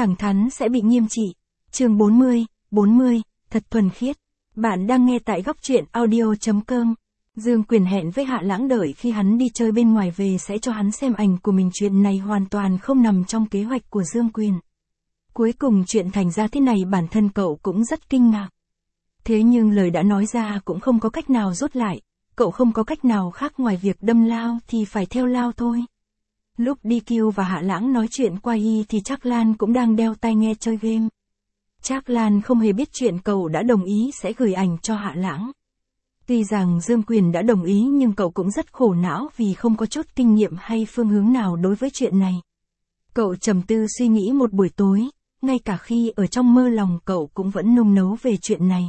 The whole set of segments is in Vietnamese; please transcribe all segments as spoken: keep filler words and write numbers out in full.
thẳng thắn sẽ bị nghiêm trị. Chương bốn mươi, bốn mươi, thật thuần khiết. Bạn đang nghe tại góc truyện audio chấm com. Dương Quyền hẹn với Hạ Lãng đợi khi hắn đi chơi bên ngoài về sẽ cho hắn xem ảnh của mình. Chuyện này hoàn toàn không nằm trong kế hoạch của Dương Quyền. Cuối cùng chuyện thành ra thế này bản thân cậu cũng rất kinh ngạc. Thế nhưng lời đã nói ra cũng không có cách nào rút lại, cậu không có cách nào khác ngoài việc đâm lao thì phải theo lao thôi. Lúc đi Kiêu và Hạ Lãng nói chuyện qua y thì Trác Lan cũng đang đeo tai nghe chơi game. Trác Lan không hề biết chuyện cậu đã đồng ý sẽ gửi ảnh cho Hạ Lãng. Tuy rằng Dương Quyền đã đồng ý nhưng cậu cũng rất khổ não vì không có chút kinh nghiệm hay phương hướng nào đối với chuyện này. Cậu trầm tư suy nghĩ một buổi tối, ngay cả khi ở trong mơ lòng cậu cũng vẫn nung nấu về chuyện này.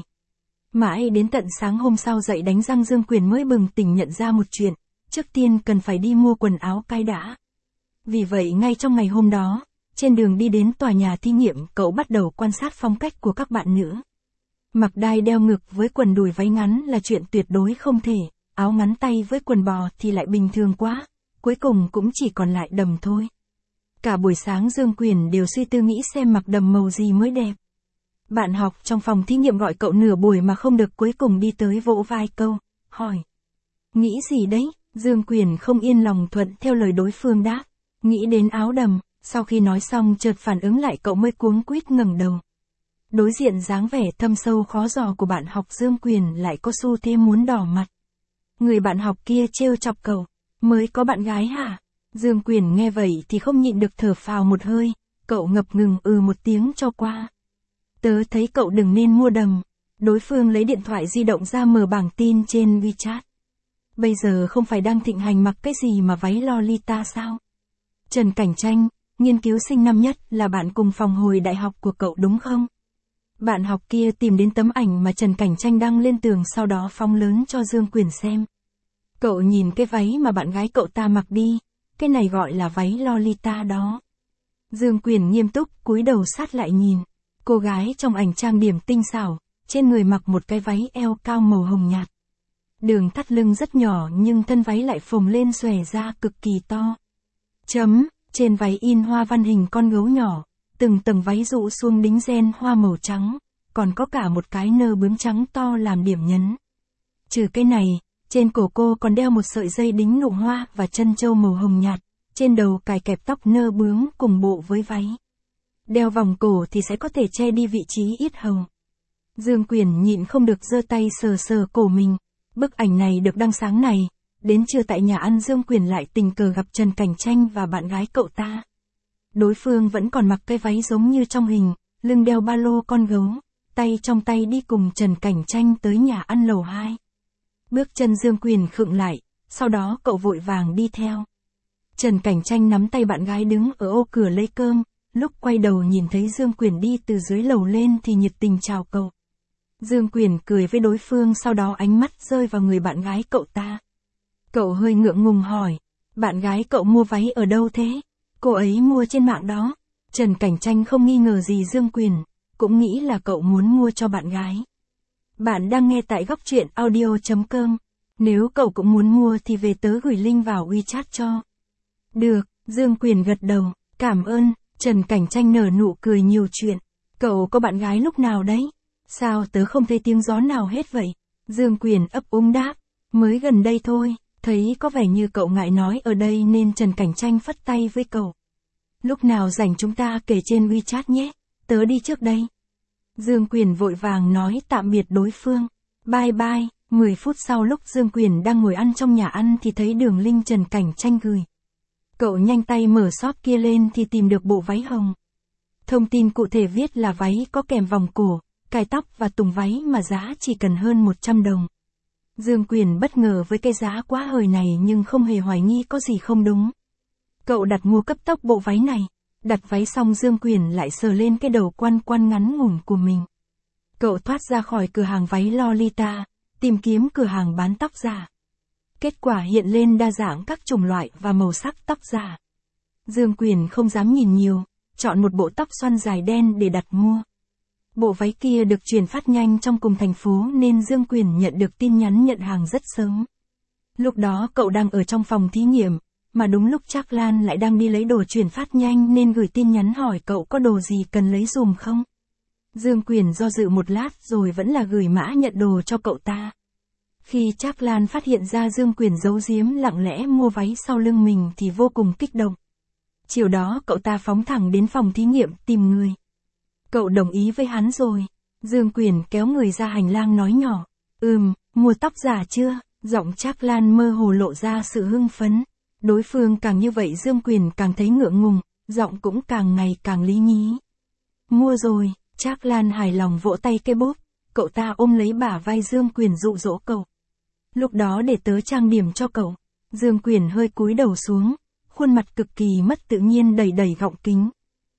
Mãi đến tận sáng hôm sau dậy đánh răng Dương Quyền mới bừng tỉnh nhận ra một chuyện, trước tiên cần phải đi mua quần áo cái đã. Vì vậy ngay trong ngày hôm đó, trên đường đi đến tòa nhà thí nghiệm cậu bắt đầu quan sát phong cách của các bạn nữ. Mặc đai đeo ngực với quần đùi váy ngắn là chuyện tuyệt đối không thể, áo ngắn tay với quần bò thì lại bình thường quá, cuối cùng cũng chỉ còn lại đầm thôi. Cả buổi sáng Dương Quyền đều suy tư nghĩ xem mặc đầm màu gì mới đẹp. Bạn học trong phòng thí nghiệm gọi cậu nửa buổi mà không được, cuối cùng đi tới vỗ vai câu, hỏi. Nghĩ gì đấy? Dương Quyền không yên lòng thuận theo lời đối phương đáp. Nghĩ đến áo đầm, sau khi nói xong chợt phản ứng lại cậu mới cuống quýt ngẩng đầu. Đối diện dáng vẻ thâm sâu khó dò của bạn học Dương Quyền lại có xu thế muốn đỏ mặt. Người bạn học kia trêu chọc cậu, mới có bạn gái hả? Dương Quyền nghe vậy thì không nhịn được thở phào một hơi, cậu ngập ngừng ừ một tiếng cho qua. Tớ thấy cậu đừng nên mua đầm. Đối phương lấy điện thoại di động ra mở bảng tin trên WeChat. Bây giờ không phải đang thịnh hành mặc cái gì mà váy Lolita sao? Trần Cảnh Tranh, nghiên cứu sinh năm nhất, là bạn cùng phòng hồi đại học của cậu đúng không? Bạn học kia tìm đến tấm ảnh mà Trần Cảnh Tranh đăng lên tường sau đó phóng lớn cho Dương Quyền xem. Cậu nhìn cái váy mà bạn gái cậu ta mặc đi, cái này gọi là váy Lolita đó. Dương Quyền nghiêm túc cúi đầu sát lại nhìn. Cô gái trong ảnh trang điểm tinh xảo, trên người mặc một cái váy eo cao màu hồng nhạt. Đường thắt lưng rất nhỏ nhưng thân váy lại phồng lên xòe ra cực kỳ to. Chấm, trên váy in hoa văn hình con gấu nhỏ, từng tầng váy rụ xuống đính ren hoa màu trắng, còn có cả một cái nơ bướm trắng to làm điểm nhấn. Trừ cái này, trên cổ cô còn đeo một sợi dây đính nụ hoa và chân châu màu hồng nhạt, trên đầu cài kẹp tóc nơ bướm cùng bộ với váy. Đeo vòng cổ thì sẽ có thể che đi vị trí yết hầu. Dương Quyền nhịn không được giơ tay sờ sờ cổ mình. Bức ảnh này được đăng sáng này. Đến trưa tại nhà ăn Dương Quyền lại tình cờ gặp Trần Cảnh Tranh và bạn gái cậu ta. Đối phương vẫn còn mặc cái váy giống như trong hình, lưng đeo ba lô con gấu, tay trong tay đi cùng Trần Cảnh Tranh tới nhà ăn lầu hai. Bước chân Dương Quyền khựng lại, sau đó cậu vội vàng đi theo. Trần Cảnh Tranh nắm tay bạn gái đứng ở ô cửa lấy cơm. Lúc quay đầu nhìn thấy Dương Quyền đi từ dưới lầu lên thì nhiệt tình chào cậu. Dương Quyền cười với đối phương, sau đó ánh mắt rơi vào người bạn gái cậu ta. Cậu hơi ngượng ngùng hỏi, bạn gái cậu mua váy ở đâu thế? Cô ấy mua trên mạng đó. Trần Cảnh Tranh không nghi ngờ gì Dương Quyền, cũng nghĩ là cậu muốn mua cho bạn gái. Bạn đang nghe tại góc truyện audio chấm com. Nếu cậu cũng muốn mua thì về tớ gửi link vào WeChat cho. Được, Dương Quyền gật đầu, cảm ơn. Trần Cảnh Tranh nở nụ cười nhiều chuyện. Cậu có bạn gái lúc nào đấy? Sao tớ không thấy tiếng gió nào hết vậy? Dương Quyền ấp úng đáp. Mới gần đây thôi, thấy có vẻ như cậu ngại nói ở đây nên Trần Cảnh Tranh phất tay với cậu. Lúc nào rảnh chúng ta kể trên WeChat nhé, tớ đi trước đây. Dương Quyền vội vàng nói tạm biệt đối phương. Bye bye. mười phút sau lúc Dương Quyền đang ngồi ăn trong nhà ăn thì thấy đường link Trần Cảnh Tranh gửi. Cậu nhanh tay mở shop kia lên thì tìm được bộ váy hồng. Thông tin cụ thể viết là váy có kèm vòng cổ, cài tóc và tùng váy mà giá chỉ cần hơn một trăm đồng. Dương Quyền bất ngờ với cái giá quá hời này nhưng không hề hoài nghi có gì không đúng. Cậu đặt mua cấp tốc bộ váy này. Đặt váy xong Dương Quyền lại sờ lên cái đầu quan quan ngắn ngủn của mình. Cậu thoát ra khỏi cửa hàng váy Lolita, tìm kiếm cửa hàng bán tóc giả. Kết quả hiện lên đa dạng các chủng loại và màu sắc tóc giả. Dương Quyền không dám nhìn nhiều, chọn một bộ tóc xoăn dài đen để đặt mua. Bộ váy kia được chuyển phát nhanh trong cùng thành phố nên Dương Quyền nhận được tin nhắn nhận hàng rất sớm. Lúc đó cậu đang ở trong phòng thí nghiệm, mà đúng lúc Trác Lan lại đang đi lấy đồ chuyển phát nhanh nên gửi tin nhắn hỏi cậu có đồ gì cần lấy dùm không. Dương Quyền do dự một lát rồi vẫn là gửi mã nhận đồ cho cậu ta. Khi Trác Lan phát hiện ra Dương Quyền giấu giếm lặng lẽ mua váy sau lưng mình thì vô cùng kích động. Chiều đó cậu ta phóng thẳng đến phòng thí nghiệm tìm người. Cậu đồng ý với hắn rồi. Dương Quyền kéo người ra hành lang nói nhỏ. Ừm, mua tóc giả chưa? Giọng Trác Lan mơ hồ lộ ra sự hưng phấn. Đối phương càng như vậy Dương Quyền càng thấy ngượng ngùng, giọng cũng càng ngày càng lý nhí. Mua rồi, Trác Lan hài lòng vỗ tay cái bốp. Cậu ta ôm lấy bả vai Dương Quyền dụ dỗ cậu. Lúc đó để tớ trang điểm cho cậu. Dương Quyền hơi cúi đầu xuống, khuôn mặt cực kỳ mất tự nhiên đầy đầy gọng kính.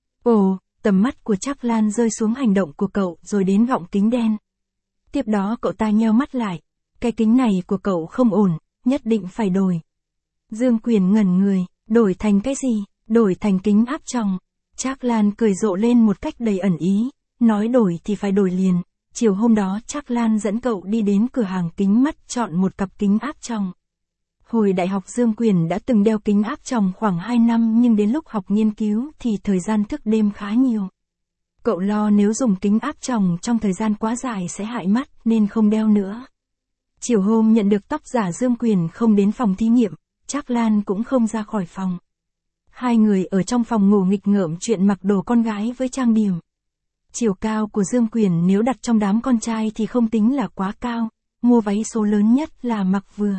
Ồ, tầm mắt của Trác Lan rơi xuống hành động của cậu rồi đến gọng kính đen. Tiếp đó cậu ta nheo mắt lại. Cái kính này của cậu không ổn, nhất định phải đổi. Dương Quyền ngẩn người, đổi thành cái gì? Đổi thành kính áp tròng. Trác Lan cười rộ lên một cách đầy ẩn ý, nói đổi thì phải đổi liền. Chiều hôm đó Trác Lan dẫn cậu đi đến cửa hàng kính mắt chọn một cặp kính áp tròng. Hồi đại học Dương Quyền đã từng đeo kính áp tròng khoảng hai năm nhưng đến lúc học nghiên cứu thì thời gian thức đêm khá nhiều. Cậu lo nếu dùng kính áp tròng trong thời gian quá dài sẽ hại mắt nên không đeo nữa. Chiều hôm nhận được tóc giả Dương Quyền không đến phòng thí nghiệm, Trác Lan cũng không ra khỏi phòng. Hai người ở trong phòng ngủ nghịch ngợm chuyện mặc đồ con gái với trang điểm. Chiều cao của Dương Quyền nếu đặt trong đám con trai thì không tính là quá cao, mua váy số lớn nhất là mặc vừa.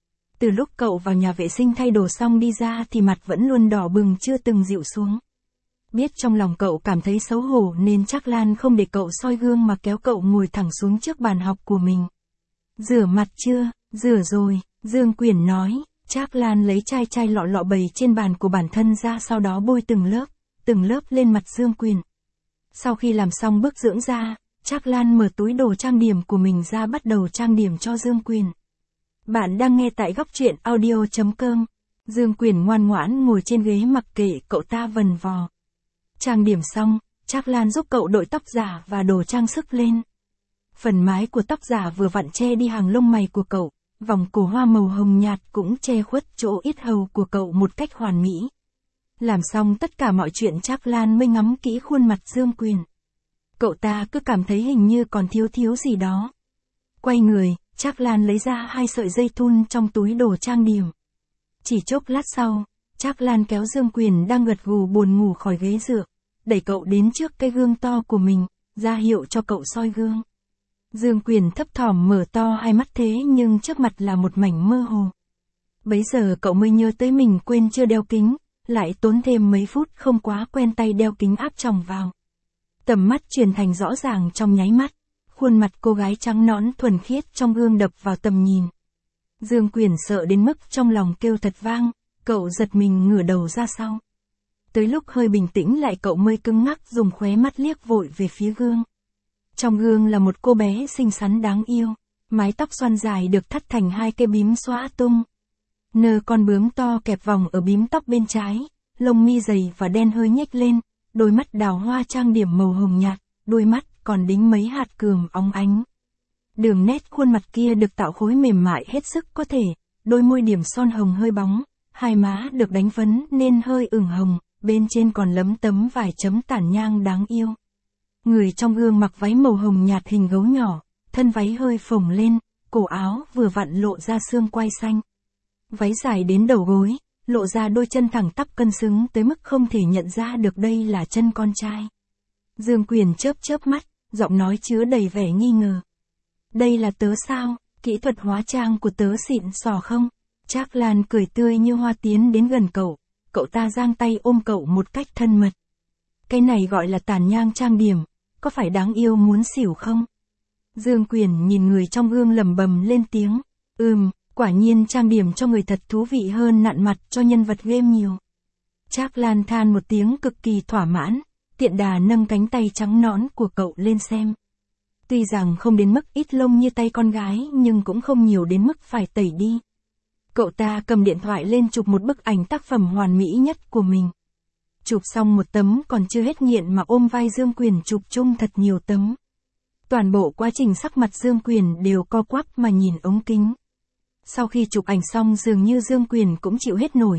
Từ lúc cậu vào nhà vệ sinh thay đồ xong đi ra thì mặt vẫn luôn đỏ bừng chưa từng dịu xuống. Biết trong lòng cậu cảm thấy xấu hổ nên Trác Lan không để cậu soi gương mà kéo cậu ngồi thẳng xuống trước bàn học của mình. Rửa mặt chưa? Rửa rồi, Dương Quyền nói. Trác Lan lấy chai chai lọ lọ bày trên bàn của bản thân ra sau đó bôi từng lớp, từng lớp lên mặt Dương Quyền. Sau khi làm xong bước dưỡng da, Trác Lan mở túi đồ trang điểm của mình ra bắt đầu trang điểm cho Dương Quyền. Bạn đang nghe tại góc truyện audio chấm com. Dương Quyền ngoan ngoãn ngồi trên ghế mặc kệ cậu ta vần vò. Trang điểm xong, Trác Lan giúp cậu đội tóc giả và đồ trang sức lên. Phần mái của tóc giả vừa vặn che đi hàng lông mày của cậu, vòng cổ hoa màu hồng nhạt cũng che khuất chỗ yết hầu của cậu một cách hoàn mỹ. Làm xong tất cả mọi chuyện Trác Lan mới ngắm kỹ khuôn mặt Dương Quyền. Cậu ta cứ cảm thấy hình như còn thiếu thiếu gì đó. Quay người, Trác Lan lấy ra hai sợi dây thun trong túi đồ trang điểm. Chỉ chốc lát sau, Trác Lan kéo Dương Quyền đang gật gù buồn ngủ khỏi ghế dựa, đẩy cậu đến trước cái gương to của mình, ra hiệu cho cậu soi gương. Dương Quyền thấp thỏm mở to hai mắt thế nhưng trước mặt là một mảnh mơ hồ. Bấy giờ cậu mới nhớ tới mình quên chưa đeo kính, lại tốn thêm mấy phút không quá quen tay đeo kính áp tròng vào. Tầm mắt chuyển thành rõ ràng trong nháy mắt, khuôn mặt cô gái trắng nõn thuần khiết trong gương đập vào tầm nhìn. Dương Quyền sợ đến mức trong lòng kêu thật vang, cậu giật mình ngửa đầu ra sau. Tới lúc hơi bình tĩnh lại cậu mới cứng ngắc dùng khóe mắt liếc vội về phía gương. Trong gương là một cô bé xinh xắn đáng yêu, mái tóc xoăn dài được thắt thành hai cái bím xõa tung. Nơ con bướm to kẹp vòng ở bím tóc bên trái, lông mi dày và đen hơi nhếch lên, đôi mắt đào hoa trang điểm màu hồng nhạt, đôi mắt còn đính mấy hạt cườm óng ánh. Đường nét khuôn mặt kia được tạo khối mềm mại hết sức có thể, đôi môi điểm son hồng hơi bóng, hai má được đánh phấn nên hơi ửng hồng, bên trên còn lấm tấm vài chấm tản nhang đáng yêu. Người trong gương mặc váy màu hồng nhạt hình gấu nhỏ, thân váy hơi phồng lên, cổ áo vừa vặn lộ ra xương quai xanh. Váy dài đến đầu gối, lộ ra đôi chân thẳng tắp cân xứng tới mức không thể nhận ra được đây là chân con trai. Dương Quyền chớp chớp mắt, giọng nói chứa đầy vẻ nghi ngờ. Đây là tớ sao, kỹ thuật hóa trang của tớ xịn sò không? Trác Lan cười tươi như hoa tiến đến gần cậu, cậu ta giang tay ôm cậu một cách thân mật. Cái này gọi là tàn nhang trang điểm, có phải đáng yêu muốn xỉu không? Dương Quyền nhìn người trong gương lẩm bẩm lên tiếng, ừm, quả nhiên trang điểm cho người thật thú vị hơn nặn mặt cho nhân vật game nhiều. Trác Lan than một tiếng cực kỳ thỏa mãn, tiện đà nâng cánh tay trắng nõn của cậu lên xem. Tuy rằng không đến mức ít lông như tay con gái nhưng cũng không nhiều đến mức phải tẩy đi. Cậu ta cầm điện thoại lên chụp một bức ảnh tác phẩm hoàn mỹ nhất của mình. Chụp xong một tấm còn chưa hết nghiện mà ôm vai Dương Quyền chụp chung thật nhiều tấm. Toàn bộ quá trình sắc mặt Dương Quyền đều co quắp mà nhìn ống kính. Sau khi chụp ảnh xong dường như Dương Quyền cũng chịu hết nổi,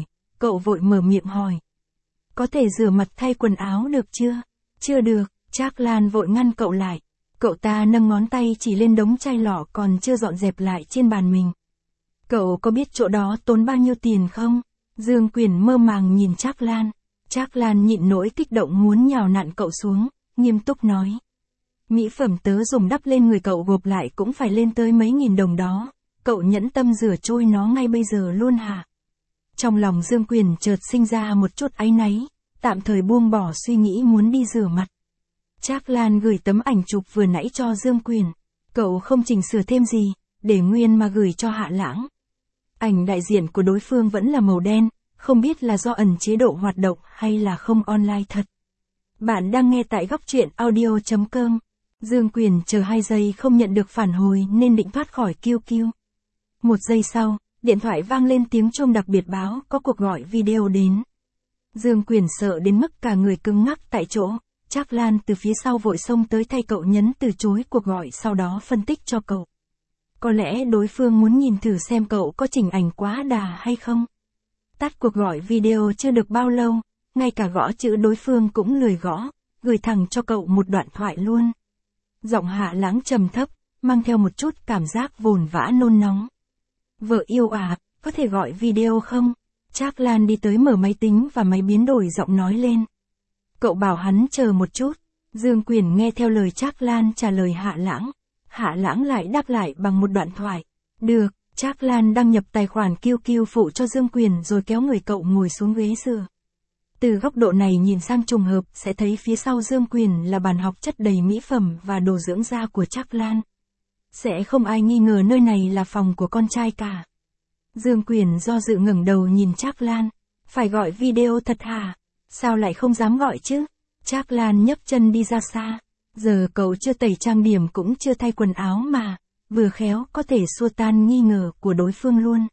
cậu vội mở miệng hỏi. Có thể rửa mặt thay quần áo được chưa? Chưa được, Trác Lan vội ngăn cậu lại. Cậu ta nâng ngón tay chỉ lên đống chai lọ còn chưa dọn dẹp lại trên bàn mình. Cậu có biết chỗ đó tốn bao nhiêu tiền không? Dương Quyền mơ màng nhìn Trác Lan. Trác Lan nhịn nỗi kích động muốn nhào nặn cậu xuống, nghiêm túc nói. Mỹ phẩm tớ dùng đắp lên người cậu gộp lại cũng phải lên tới mấy nghìn đồng đó. Cậu nhẫn tâm rửa trôi nó ngay bây giờ luôn hả? Trong lòng Dương Quyền chợt sinh ra một chút áy náy, tạm thời buông bỏ suy nghĩ muốn đi rửa mặt. Trác Lan gửi tấm ảnh chụp vừa nãy cho Dương Quyền. Cậu không chỉnh sửa thêm gì, để nguyên mà gửi cho Hạ Lãng. Ảnh đại diện của đối phương vẫn là màu đen, không biết là do ẩn chế độ hoạt động hay là không online thật. Bạn đang nghe tại góc truyện audio chấm com. Dương Quyền chờ hai giây không nhận được phản hồi nên định thoát khỏi kiu kiu. Một giây sau, điện thoại vang lên tiếng chuông đặc biệt báo có cuộc gọi video đến. Dương Quyền sợ đến mức cả người cứng ngắc tại chỗ. Trác Lan từ phía sau vội xông tới thay cậu nhấn từ chối cuộc gọi, sau đó phân tích cho cậu. Có lẽ đối phương muốn nhìn thử xem cậu có chỉnh ảnh quá đà hay không. Tắt cuộc gọi video chưa được bao lâu, ngay cả gõ chữ đối phương cũng lười gõ, gửi thẳng cho cậu một đoạn thoại luôn. Giọng Hạ Lãng trầm thấp, mang theo một chút cảm giác vồn vã nôn nóng. Vợ yêu à, có thể gọi video không? Trác Lan đi tới mở máy tính và máy biến đổi giọng nói lên. Cậu bảo hắn chờ một chút. Dương Quyền nghe theo lời Trác Lan trả lời Hạ Lãng. Hạ Lãng lại đáp lại bằng một đoạn thoại. Được, Trác Lan đăng nhập tài khoản kiu kiu phụ cho Dương Quyền rồi kéo người cậu ngồi xuống ghế dựa. Từ góc độ này nhìn sang trùng hợp sẽ thấy phía sau Dương Quyền là bàn học chất đầy mỹ phẩm và đồ dưỡng da của Trác Lan. Sẽ không ai nghi ngờ nơi này là phòng của con trai cả. Dương Quyền do dự ngẩng đầu nhìn Trác Lan. Phải gọi video thật hả? Sao lại không dám gọi chứ? Trác Lan nhấc chân đi ra xa. Giờ cậu chưa tẩy trang điểm cũng chưa thay quần áo mà. Vừa khéo có thể xua tan nghi ngờ của đối phương luôn.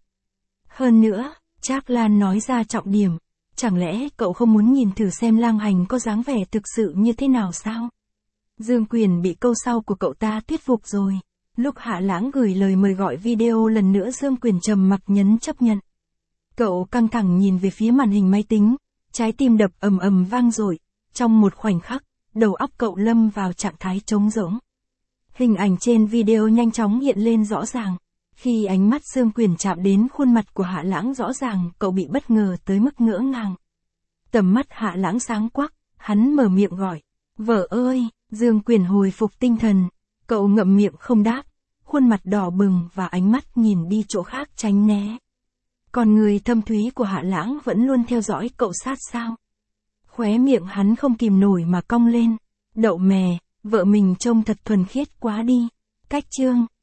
Hơn nữa, Trác Lan nói ra trọng điểm. Chẳng lẽ cậu không muốn nhìn thử xem Lang Hành có dáng vẻ thực sự như thế nào sao? Dương Quyền bị câu sau của cậu ta thuyết phục rồi. Lúc Hạ Lãng gửi lời mời gọi video lần nữa, Dương Quyền trầm mặc nhấn chấp nhận. Cậu căng thẳng nhìn về phía màn hình máy tính, trái tim đập ầm ầm vang dội. Trong một khoảnh khắc, đầu óc cậu lâm vào trạng thái trống rỗng. Hình ảnh trên video nhanh chóng hiện lên rõ ràng. Khi ánh mắt Dương Quyền chạm đến khuôn mặt của Hạ Lãng, rõ ràng cậu bị bất ngờ tới mức ngỡ ngàng. Tầm mắt Hạ Lãng sáng quắc, hắn mở miệng gọi. Vợ ơi! Dương Quyền hồi phục tinh thần. Cậu ngậm miệng không đáp, khuôn mặt đỏ bừng và ánh mắt nhìn đi chỗ khác tránh né. Còn người thâm thúy của Hạ Lãng vẫn luôn theo dõi cậu sát sao. Khóe miệng hắn không kìm nổi mà cong lên. Đậu mè, vợ mình trông thật thuần khiết quá đi. Cách chương